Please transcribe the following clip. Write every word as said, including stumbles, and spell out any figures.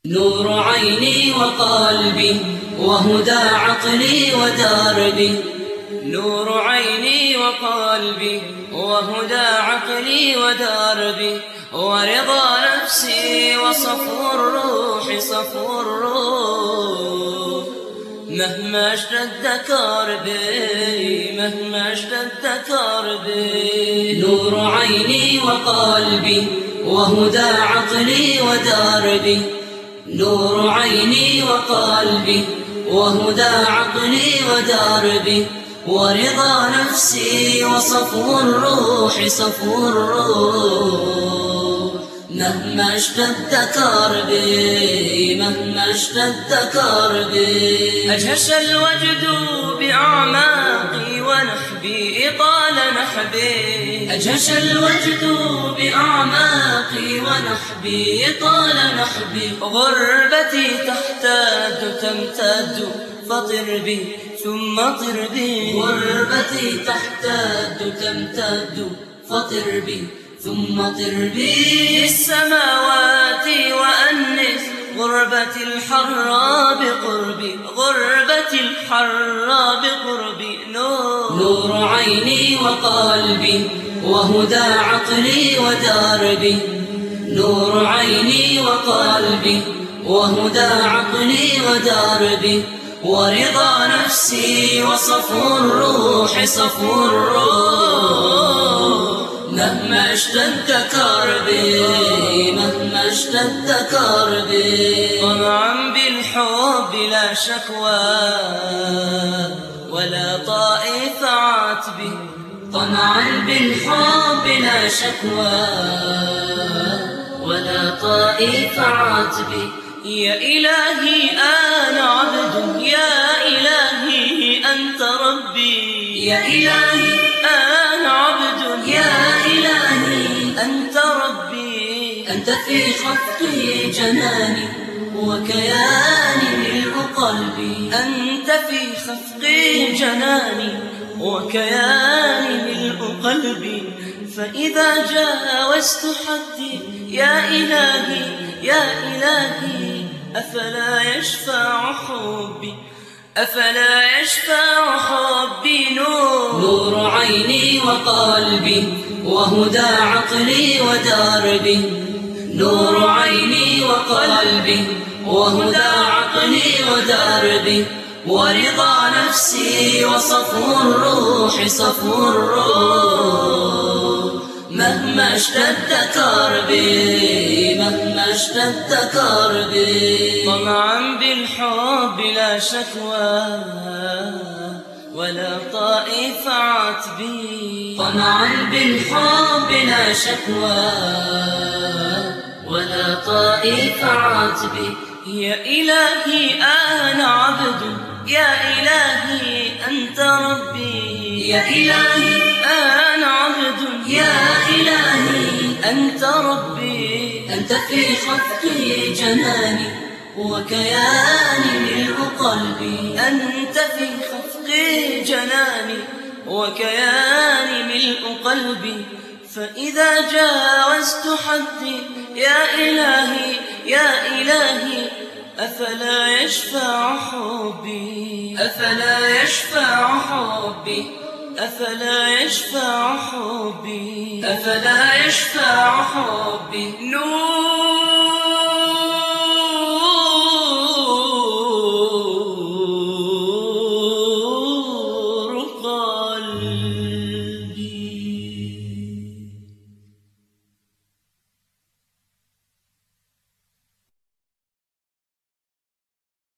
نور عيني وقلبي وهدى عقلي ودربي. نور عيني وقلبي وهدى عقلي ودربي، ورضا نفسي وصفو الروح صفو الروح. مهما اشتد كربي مهما اشتد كربي. نور عيني وقلبي وهدى عقلي ودربي. نور عيني وقلبي وهدى عقلي ودربي، ورضا نفسي وصفو الروح صفو الروح. مهما اشتد كربي مهما اشتد كربي. أجهش الوجد بأعماقي ونحبي طال نحبي. أجهش الوجد بأعماقي ونحبي طال نحبي. غربتي تحتاج تمتد فطر بي ثم طر بي. غربتي تحتاج تمتد فطر بي ثم طر بي. السماوات وأنس غربتي الحرى بقربي. غربتي الحرى بقربي. نور نور عيني وقلبي وهدى عقلي ودربي. نور عيني وقلبي وهدى عقلي ودربي، ورضا نفسي وصفو الروح صفو الروح. مهما اشتد كربي مهما اشتد كربي. طمعا بالحب لا شكوى ولا طائف عتبي. طمعا بالحب لا شكوى ولا طائف عتبي. يا إلهي أنا عبد يا إلهي أنت ربي. يا إلهي أنا عبد يا إلهي أنت ربي. أنت في خفقي جناني وكياني ملء قلبي. أنت في خفقي جناني وكياني ملء قلبي. فإذا جاوزت حدي يا إلهي يا إلهي أفلا يشفع حبي أفلا يشفع حبي. نور نور عيني وقلبي وهدى عقلي ودربي. نور عيني وقلبي وهدى عقلي ودربي، ورضا نفسي وصفو الروح صفو الروح. مهما اشتد كربي مهما اشتد كربي. طمعا بالحب لا شكوى ولا طائف عتبي. طمعا بالحب لا شكوى ولا طائف عتبي. يا إلهي أنا عبد يا إلهي أنت ربي. يا إلهي أنا عبد يا إلهي أنت ربي. أنت في خفقي جناني وكياني ملء قلبي. أنت في خفقي جناني وكياني ملء قلبي. فإذا جاوزت حدي يا إلهي يا إلهي أفلا يشفع حبي أفلا يشفع حبي أفلا يشفع حبي أفلا يشفع حبي. نور